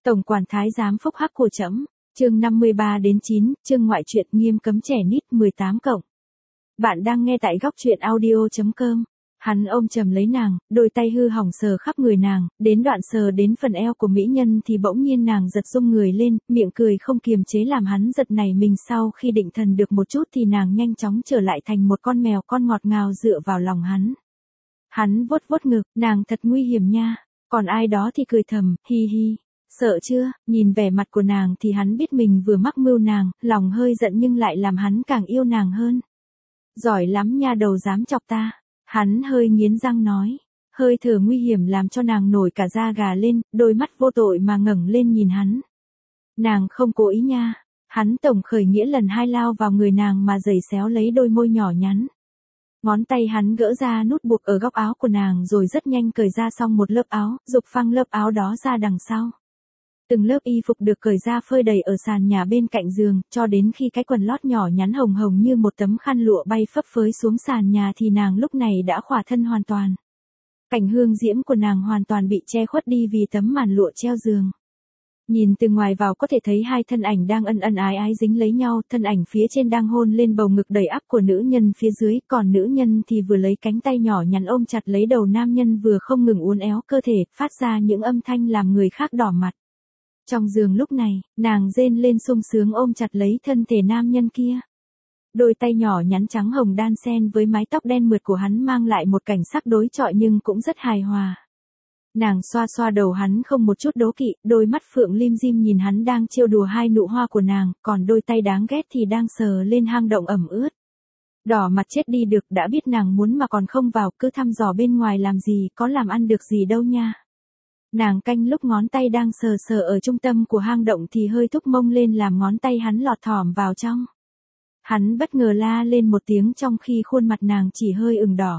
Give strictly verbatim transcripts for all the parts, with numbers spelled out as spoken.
Tổng quản thái giám phúc hắc của trẫm. Chương năm mươi ba đến chín, chương ngoại truyện nghiêm cấm trẻ nít mười tám cộng. Bạn đang nghe tại góc truyện audio chấm com. Hắn ôm chầm lấy nàng, đôi tay hư hỏng sờ khắp người nàng, đến đoạn sờ đến phần eo của mỹ nhân thì bỗng nhiên nàng giật rung người lên, miệng cười không kiềm chế làm hắn giật nảy mình. Sau khi định thần được một chút thì nàng nhanh chóng trở lại thành một con mèo con ngọt ngào dựa vào lòng hắn. Hắn vuốt vuốt ngực, nàng thật nguy hiểm nha. Còn ai đó thì cười thầm, hi hi. Sợ chưa? Nhìn vẻ mặt của nàng thì hắn biết mình vừa mắc mưu nàng, lòng hơi giận nhưng lại làm hắn càng yêu nàng hơn. Giỏi lắm nha, đầu dám chọc ta. Hắn hơi nghiến răng nói. Hơi thở nguy hiểm làm cho nàng nổi cả da gà lên, đôi mắt vô tội mà ngẩng lên nhìn hắn. Nàng không cố ý nha. Hắn tổng khởi nghĩa lần hai lao vào người nàng mà giày xéo lấy đôi môi nhỏ nhắn. Ngón tay hắn gỡ ra nút buộc ở góc áo của nàng rồi rất nhanh cởi ra xong một lớp áo, giục phăng lớp áo đó ra đằng sau. Từng lớp y phục được cởi ra phơi đầy ở sàn nhà bên cạnh giường, cho đến khi cái quần lót nhỏ nhắn hồng hồng như một tấm khăn lụa bay phấp phới xuống sàn nhà thì nàng lúc này đã khỏa thân hoàn toàn. Cảnh hương diễm của nàng hoàn toàn bị che khuất đi vì tấm màn lụa treo giường. Nhìn từ ngoài vào có thể thấy hai thân ảnh đang ân ân ái ái dính lấy nhau, thân ảnh phía trên đang hôn lên bầu ngực đầy ắp của nữ nhân phía dưới, còn nữ nhân thì vừa lấy cánh tay nhỏ nhắn ôm chặt lấy đầu nam nhân vừa không ngừng uốn éo cơ thể, phát ra những âm thanh làm người khác đỏ mặt. Trong giường lúc này, nàng rên lên sung sướng ôm chặt lấy thân thể nam nhân kia. Đôi tay nhỏ nhắn trắng hồng đan xen với mái tóc đen mượt của hắn mang lại một cảnh sắc đối chọi nhưng cũng rất hài hòa. Nàng xoa xoa đầu hắn không một chút đố kỵ, đôi mắt phượng lim dim nhìn hắn đang trêu đùa hai nụ hoa của nàng, còn đôi tay đáng ghét thì đang sờ lên hang động ẩm ướt. Đỏ mặt chết đi được, đã biết nàng muốn mà còn không vào, cứ thăm dò bên ngoài làm gì, có làm ăn được gì đâu nha. Nàng canh lúc ngón tay đang sờ sờ ở trung tâm của hang động thì hơi thúc mông lên làm ngón tay hắn lọt thỏm vào trong. Hắn bất ngờ la lên một tiếng trong khi khuôn mặt nàng chỉ hơi ửng đỏ.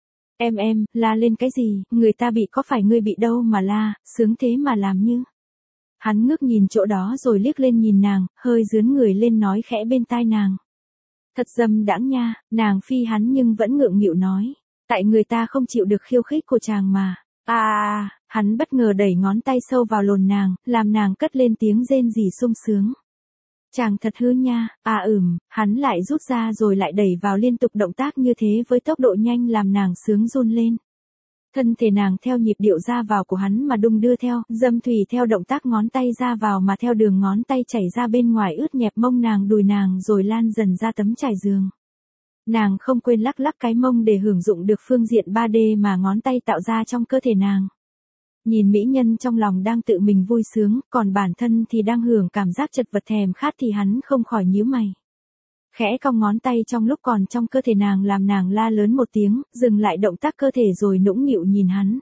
Em em, la lên cái gì, người ta bị có phải ngươi bị đâu mà la, sướng thế mà làm như. Hắn ngước nhìn chỗ đó rồi liếc lên nhìn nàng, hơi dướn người lên nói khẽ bên tai nàng. Thật dâm đãng nha, nàng phi hắn nhưng vẫn ngượng nghịu nói. Tại người ta không chịu được khiêu khích của chàng mà. À à, hắn bất ngờ đẩy ngón tay sâu vào lồn nàng, làm nàng cất lên tiếng rên rỉ sung sướng. Chàng thật hư nha, à ừm, hắn lại rút ra rồi lại đẩy vào liên tục động tác như thế với tốc độ nhanh làm nàng sướng run lên. Thân thể nàng theo nhịp điệu ra vào của hắn mà đung đưa theo, dâm thủy theo động tác ngón tay ra vào mà theo đường ngón tay chảy ra bên ngoài ướt nhẹp mông nàng đùi nàng rồi lan dần ra tấm trải giường. Nàng không quên lắc lắc cái mông để hưởng dụng được phương diện ba D mà ngón tay tạo ra trong cơ thể nàng. Nhìn mỹ nhân trong lòng đang tự mình vui sướng, còn bản thân thì đang hưởng cảm giác chật vật thèm khát thì hắn không khỏi nhíu mày. Khẽ cong ngón tay trong lúc còn trong cơ thể nàng làm nàng la lớn một tiếng, dừng lại động tác cơ thể rồi nũng nịu nhìn hắn.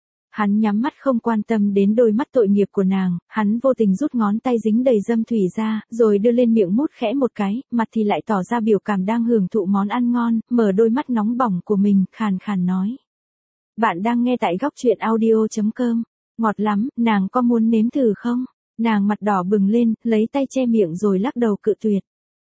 Hắn nhắm mắt không quan tâm đến đôi mắt tội nghiệp của nàng, hắn vô tình rút ngón tay dính đầy dâm thủy ra, rồi đưa lên miệng mút khẽ một cái, mặt thì lại tỏ ra biểu cảm đang hưởng thụ món ăn ngon, mở đôi mắt nóng bỏng của mình, khàn khàn nói. Bạn đang nghe tại góc truyện audio chấm com. Ngọt lắm, nàng có muốn nếm thử không? Nàng mặt đỏ bừng lên, lấy tay che miệng rồi lắc đầu cự tuyệt.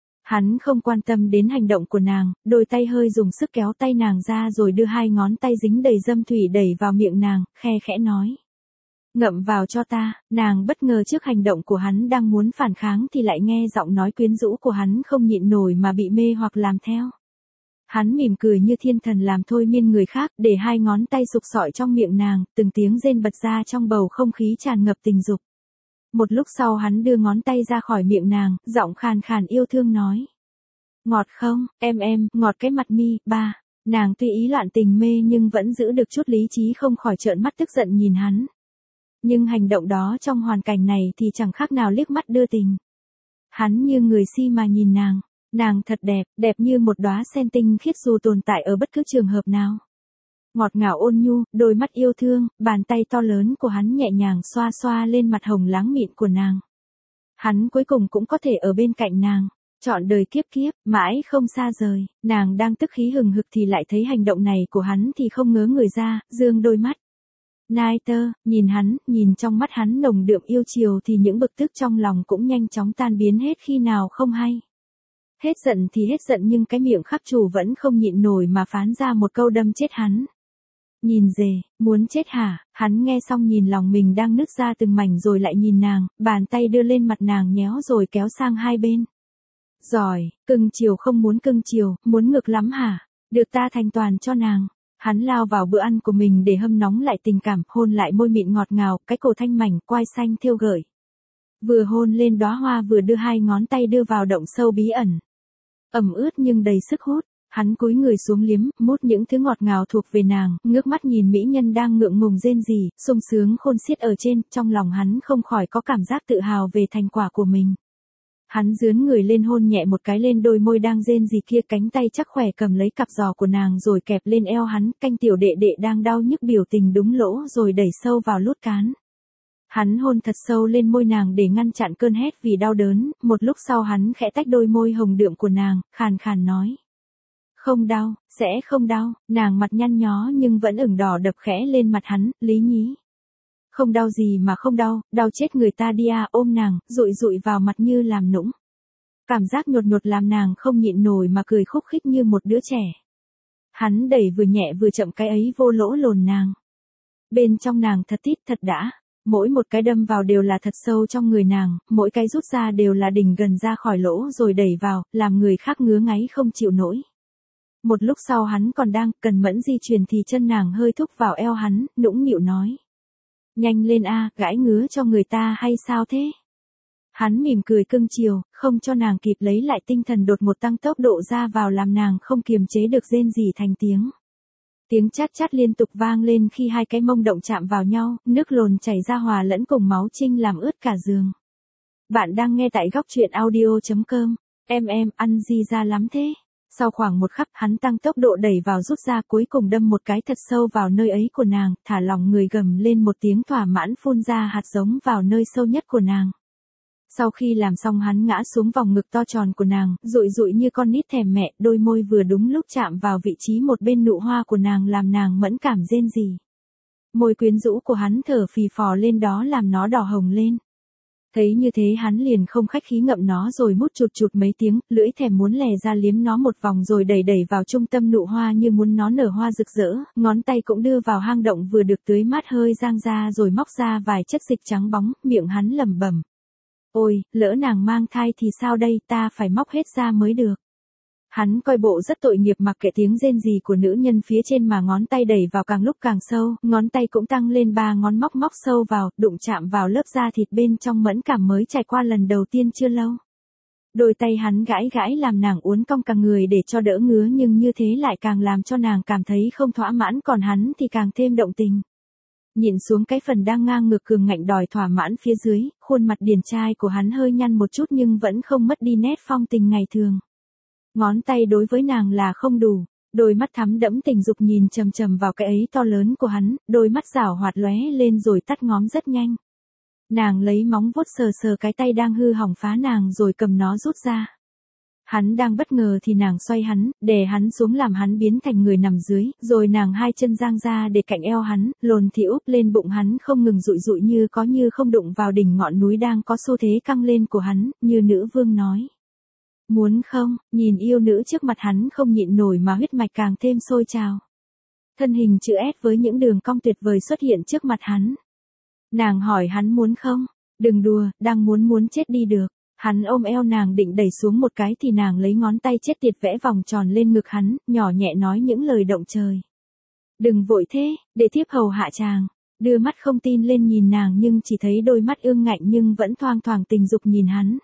Hắn không quan tâm đến hành động của nàng, đôi tay hơi dùng sức kéo tay nàng ra rồi đưa hai ngón tay dính đầy dâm thủy đẩy vào miệng nàng, khe khẽ nói. Ngậm vào cho ta, nàng bất ngờ trước hành động của hắn đang muốn phản kháng thì lại nghe giọng nói quyến rũ của hắn không nhịn nổi mà bị mê hoặc làm theo. Hắn mỉm cười như thiên thần làm thôi miên người khác, để hai ngón tay sục sọi trong miệng nàng, từng tiếng rên bật ra trong bầu không khí tràn ngập tình dục. Một lúc sau hắn đưa ngón tay ra khỏi miệng nàng, giọng khàn khàn yêu thương nói. Ngọt không, em em, ngọt cái mặt mi, ba. Nàng tuy ý loạn tình mê nhưng vẫn giữ được chút lý trí không khỏi trợn mắt tức giận nhìn hắn. Nhưng hành động đó trong hoàn cảnh này thì chẳng khác nào liếc mắt đưa tình. Hắn như người si mà nhìn nàng. Nàng thật đẹp, đẹp như một đóa sen tinh khiết dù tồn tại ở bất cứ trường hợp nào. Ngọt ngào ôn nhu, đôi mắt yêu thương, bàn tay to lớn của hắn nhẹ nhàng xoa xoa lên mặt hồng láng mịn của nàng. Hắn cuối cùng cũng có thể ở bên cạnh nàng, trọn đời kiếp kiếp, mãi không xa rời. Nàng đang tức khí hừng hực thì lại thấy hành động này của hắn thì không ngớ người ra, dương đôi mắt. Nai tơ, nhìn hắn, nhìn trong mắt hắn nồng đượm yêu chiều thì những bực tức trong lòng cũng nhanh chóng tan biến hết khi nào không hay. Hết giận thì hết giận nhưng cái miệng khắc chủ vẫn không nhịn nổi mà phán ra một câu đâm chết hắn. Nhìn dề, muốn chết hả? Hắn nghe xong nhìn lòng mình đang nứt ra từng mảnh rồi lại nhìn nàng, bàn tay đưa lên mặt nàng nhéo rồi kéo sang hai bên. Giỏi, cưng chiều không muốn cưng chiều, muốn ngược lắm hả? Được ta thành toàn cho nàng. Hắn lao vào bữa ăn của mình để hâm nóng lại tình cảm, hôn lại môi mịn ngọt ngào, cái cổ thanh mảnh, quai xanh thêu gợi. Vừa hôn lên đóa hoa vừa đưa hai ngón tay đưa vào động sâu bí ẩn. Ẩm ướt nhưng đầy sức hút, hắn cúi người xuống liếm, mút những thứ ngọt ngào thuộc về nàng, ngước mắt nhìn mỹ nhân đang ngượng ngùng rên rỉ, sung sướng khôn xiết ở trên, trong lòng hắn không khỏi có cảm giác tự hào về thành quả của mình. Hắn dướn người lên hôn nhẹ một cái lên đôi môi đang rên rỉ kia, cánh tay chắc khỏe cầm lấy cặp giò của nàng rồi kẹp lên eo hắn, canh tiểu đệ đệ đang đau nhức biểu tình đúng lỗ rồi đẩy sâu vào lút cán. Hắn hôn thật sâu lên môi nàng để ngăn chặn cơn hét vì đau đớn, một lúc sau hắn khẽ tách đôi môi hồng đượm của nàng, khàn khàn nói. Không đau, sẽ không đau, nàng mặt nhăn nhó nhưng vẫn ửng đỏ đập khẽ lên mặt hắn, lý nhí. Không đau gì mà không đau, đau chết người ta đi à, ôm nàng, dụi dụi vào mặt như làm nũng. Cảm giác nhột nhột làm nàng không nhịn nổi mà cười khúc khích như một đứa trẻ. Hắn đẩy vừa nhẹ vừa chậm cái ấy vô lỗ lồn nàng. Bên trong nàng thật tít thật đã. Mỗi một cái đâm vào đều là thật sâu trong người nàng, mỗi cái rút ra đều là đỉnh gần ra khỏi lỗ rồi đẩy vào, làm người khác ngứa ngáy không chịu nổi. Một lúc sau hắn còn đang cần mẫn di chuyển thì chân nàng hơi thúc vào eo hắn, nũng nịu nói. Nhanh lên a, gãi ngứa cho người ta hay sao thế? Hắn mỉm cười cưng chiều, không cho nàng kịp lấy lại tinh thần đột một tăng tốc độ ra vào làm nàng không kiềm chế được rên rỉ thành tiếng. Tiếng chát chát liên tục vang lên khi hai cái mông động chạm vào nhau, nước lồn chảy ra hòa lẫn cùng máu trinh làm ướt cả giường. Bạn đang nghe tại góc truyện audio chấm com. Em em, ăn gì ra lắm thế? Sau khoảng một khắc hắn tăng tốc độ đẩy vào rút ra cuối cùng đâm một cái thật sâu vào nơi ấy của nàng, thả lỏng người gầm lên một tiếng thỏa mãn phun ra hạt giống vào nơi sâu nhất của nàng. Sau khi làm xong hắn ngã xuống vòng ngực to tròn của nàng, rụi rụi như con nít thèm mẹ, đôi môi vừa đúng lúc chạm vào vị trí một bên nụ hoa của nàng làm nàng mẫn cảm rên rỉ. Môi quyến rũ của hắn thở phì phò lên đó làm nó đỏ hồng lên. Thấy như thế hắn liền không khách khí ngậm nó rồi mút chụt chụt mấy tiếng, lưỡi thèm muốn lè ra liếm nó một vòng rồi đẩy đẩy vào trung tâm nụ hoa như muốn nó nở hoa rực rỡ, ngón tay cũng đưa vào hang động vừa được tưới mát hơi giang ra rồi móc ra vài chất dịch trắng bóng, miệng hắn lẩm bẩm. Ôi, lỡ nàng mang thai thì sao đây, ta phải móc hết ra mới được. Hắn coi bộ rất tội nghiệp mặc kệ tiếng rên rỉ của nữ nhân phía trên mà ngón tay đẩy vào càng lúc càng sâu, ngón tay cũng tăng lên ba ngón móc móc sâu vào, đụng chạm vào lớp da thịt bên trong mẫn cảm mới trải qua lần đầu tiên chưa lâu. Đôi tay hắn gãi gãi làm nàng uốn cong cả người để cho đỡ ngứa nhưng như thế lại càng làm cho nàng cảm thấy không thỏa mãn còn hắn thì càng thêm động tình. Nhìn xuống cái phần đang ngang ngược cường ngạnh đòi thỏa mãn phía dưới, khuôn mặt điển trai của hắn hơi nhăn một chút nhưng vẫn không mất đi nét phong tình ngày thường. Ngón tay đối với nàng là không đủ, đôi mắt thắm đẫm tình dục nhìn chầm chầm vào cái ấy to lớn của hắn, đôi mắt rảo hoạt lóe lên rồi tắt ngóm rất nhanh. Nàng lấy móng vuốt sờ sờ cái tay đang hư hỏng phá nàng rồi cầm nó rút ra. Hắn đang bất ngờ thì nàng xoay hắn, đè hắn xuống làm hắn biến thành người nằm dưới, rồi nàng hai chân giang ra để cạnh eo hắn, lồn thì úp lên bụng hắn không ngừng dụi dụi như có như không đụng vào đỉnh ngọn núi đang có xu thế căng lên của hắn, như nữ vương nói. Muốn không, nhìn yêu nữ trước mặt hắn không nhịn nổi mà huyết mạch càng thêm sôi trào. Thân hình chữ S với những đường cong tuyệt vời xuất hiện trước mặt hắn. Nàng hỏi hắn muốn không? Đừng đùa, đang muốn muốn chết đi được. Hắn ôm eo nàng định đẩy xuống một cái thì nàng lấy ngón tay chết tiệt vẽ vòng tròn lên ngực hắn, nhỏ nhẹ nói những lời động trời. Đừng vội thế, để thiếp hầu hạ chàng. Đưa mắt không tin lên nhìn nàng nhưng chỉ thấy đôi mắt ương ngạnh nhưng vẫn thoang thoảng tình dục nhìn hắn.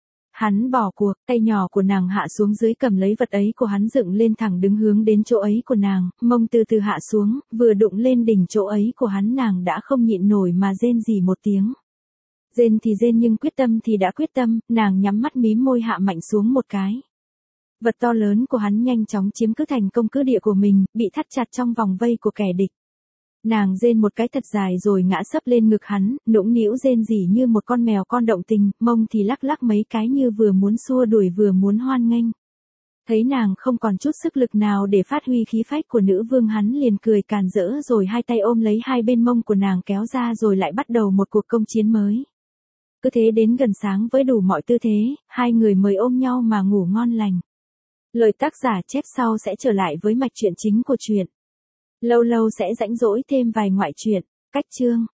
Hắn bỏ cuộc, tay nhỏ của nàng hạ xuống dưới cầm lấy vật ấy của hắn dựng lên thẳng đứng hướng đến chỗ ấy của nàng, mông từ từ hạ xuống, vừa đụng lên đỉnh chỗ ấy của hắn nàng đã không nhịn nổi mà rên rỉ một tiếng. Rên thì rên nhưng quyết tâm thì đã quyết tâm, nàng nhắm mắt mím môi hạ mạnh xuống một cái. Vật to lớn của hắn nhanh chóng chiếm cứ thành công cứ địa của mình, bị thắt chặt trong vòng vây của kẻ địch. Nàng rên một cái thật dài rồi ngã sấp lên ngực hắn, nũng nĩu rên rỉ như một con mèo con động tình, mông thì lắc lắc mấy cái như vừa muốn xua đuổi vừa muốn hoan nghênh. Thấy nàng không còn chút sức lực nào để phát huy khí phách của nữ vương hắn liền cười càn rỡ rồi hai tay ôm lấy hai bên mông của nàng kéo ra rồi lại bắt đầu một cuộc công chiến mới. Cứ thế đến gần sáng với đủ mọi tư thế, hai người mới ôm nhau mà ngủ ngon lành. Lời tác giả chép sau sẽ trở lại với mạch truyện chính của truyện. Lâu lâu sẽ rãnh rỗi thêm vài ngoại truyện, cách chương.